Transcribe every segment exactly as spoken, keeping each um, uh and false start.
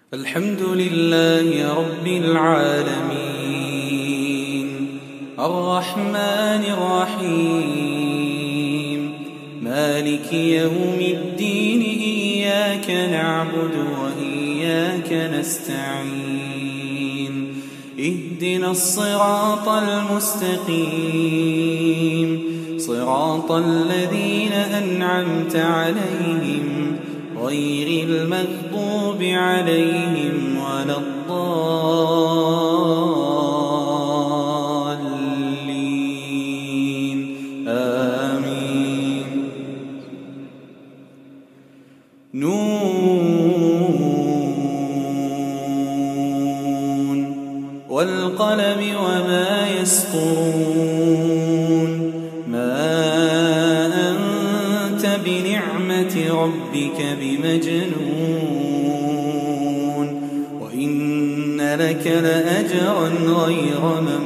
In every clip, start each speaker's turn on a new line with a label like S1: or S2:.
S1: الحمد لله رب العالمين الرحمن الرحيم مالك يوم الدين إياك نعبد وإياك نستعين اهدنا الصراط المستقيم صراط الذين أنعمت عليهم غير المغضوب عليهم ولا الضالين آمين. نون والقلم وما يسطرون ما أنت بنعمة ربك بمجنون وإن لك لأجرا غير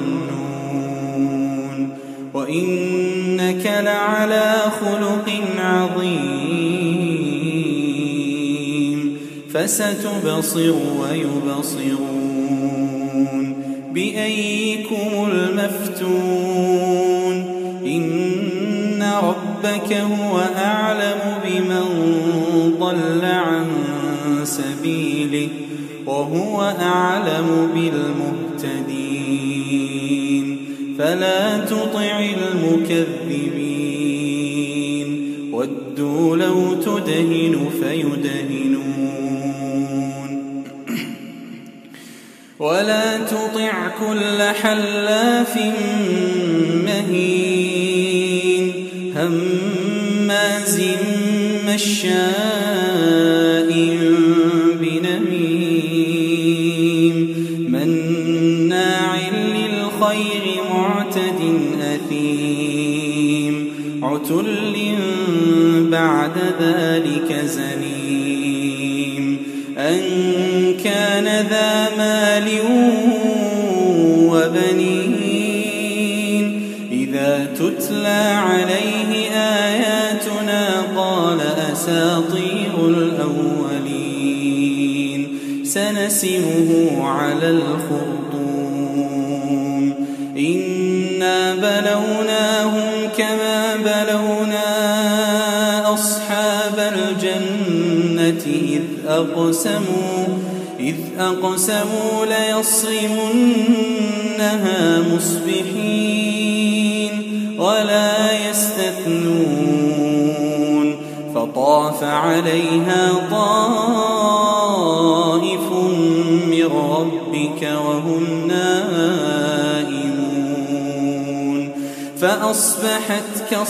S1: ممنون وإنك لعلى خلق عظيم فستبصر ويبصرون بأيكم المفتون إن ربك هو أعلم بمن ضل عن سبيله وهو أعلم بالمهتدين فلا تطع المكذبين ودوا لو تدهن فيدهنون ولا تطع كل حلاف مهين هماز مشاء بنميم مناع للخير معتد أثيم عتل بعد ذلك زنيم أن كان ذا مال وبنين إذا تتلى عليه آياتنا قال أساطير الأولين سنسمه على الخرطوم إنا بلوناهم كما بلونا أصحاب الجنة إذ أقسموا إذ أقسموا ليصرمنها مصبحين ولا يستثنون فطاف عليها طائف من ربك وهم نائمون فأصبحت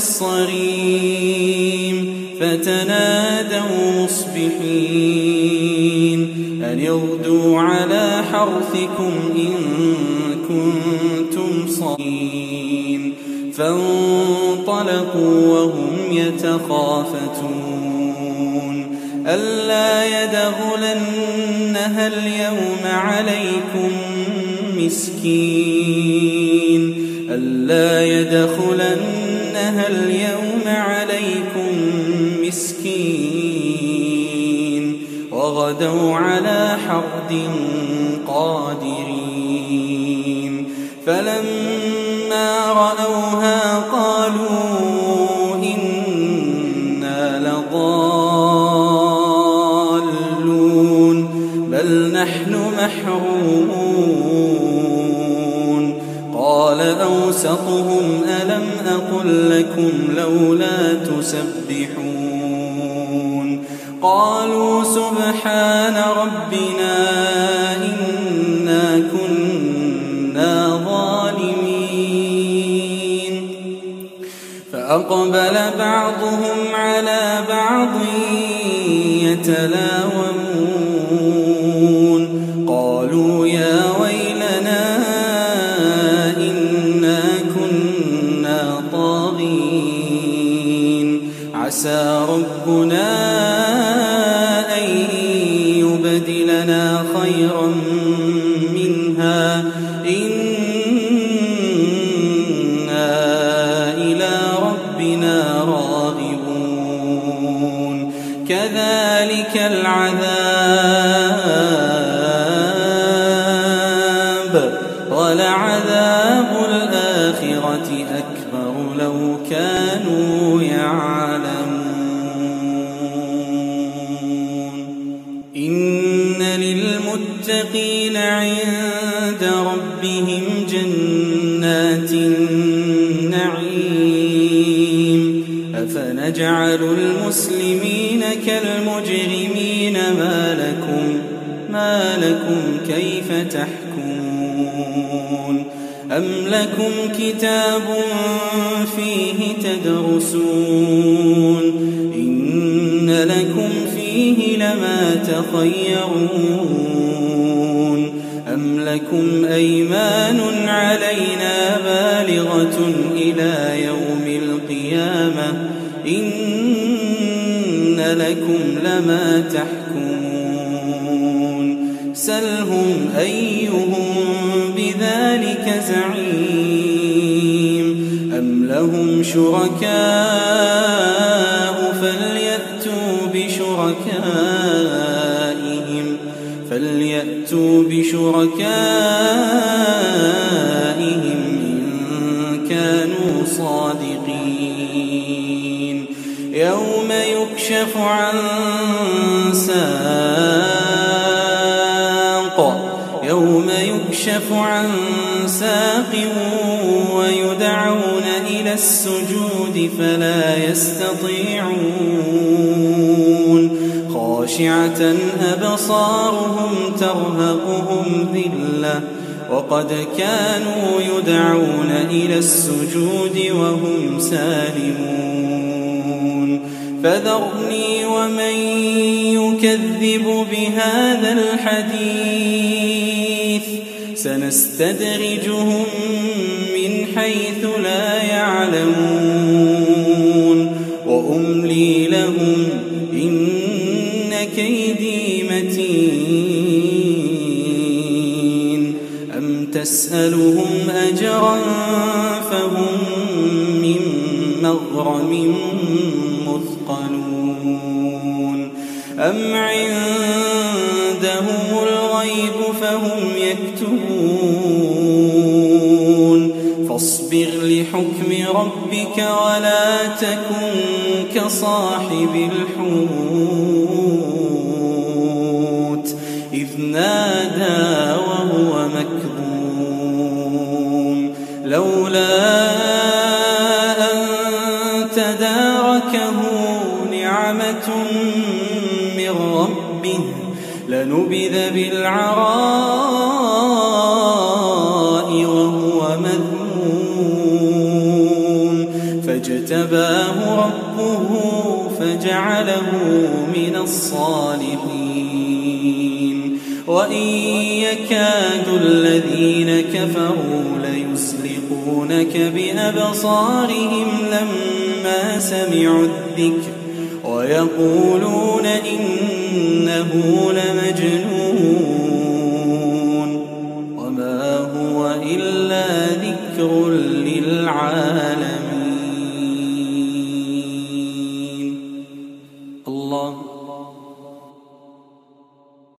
S1: كالصريم فتنادوا مصبحين أن يغدوا على حرثكم إن كنتم صادقين فانطلقوا وهم يتخافتون ألا يدخلنها اليوم عليكم مسكين ألا يدخلنها اليوم عليكم مسكين وغدوا على حرد قادرين فلما رأوها قالوا إنا لضالون بل نحن محرومون قال أوسطهم ألم أقل لكم لولا تسبحون قالوا سبحان ربنا إنا كنا ظالمين فأقبل بعضهم على بعض يتلاومون قالوا يا ويلنا إنا كنا طاغين عسى ربنا أن يبدلنا خيرا منها إنا إلى ربنا راغبون كذلك العذاب ولعذاب الآخرة أكبر لو كانوا يعلمون إن للمتقين عند ربهم جنات النعيم أفنجعل المسلمين كالمجرمين ما لكم ما لكم كيف تحكمون أم لكم كتاب فيه تدرسون إن لكم فيه لما تخيرون أم لكم أيمان علينا بالغة إلى يوم القيامة إن لكم لما تحكمون سلهم أيهم بذلك زعيم أم لهم شركاء فليأتوا بشركائهم فليأتوا بشركائهم إن كانوا صادقين يوم يكشف عن ساق يوم يكشف عن ساق ويدعون إلى السجود فلا يستطيعون خاشعة أبصارهم ترهقهم ذلة وقد كانوا يدعون إلى السجود وهم سالمون فذرني ومن يكذب بهذا الحديث سنستدرجهم من حيث لا يعلمون وأملي لهم إن كيدي متين أم تسألهم أجرا فهم من مغرم مثقلون أم عندهم الغيب فهم يكتبون فاصبر لحكم ربك ولا تكن كصاحب الحوت إذ نادى وهو مكظوم لولا أن تداركه نعمة من ربه لنبذ بالعراء وهو مذموم فاجتباه ربه فجعله من الصالحين وإن يكاد الذين كفروا ليزلقونك بأبصارهم لما سمعوا الذكر ويقولون إنه لمجنون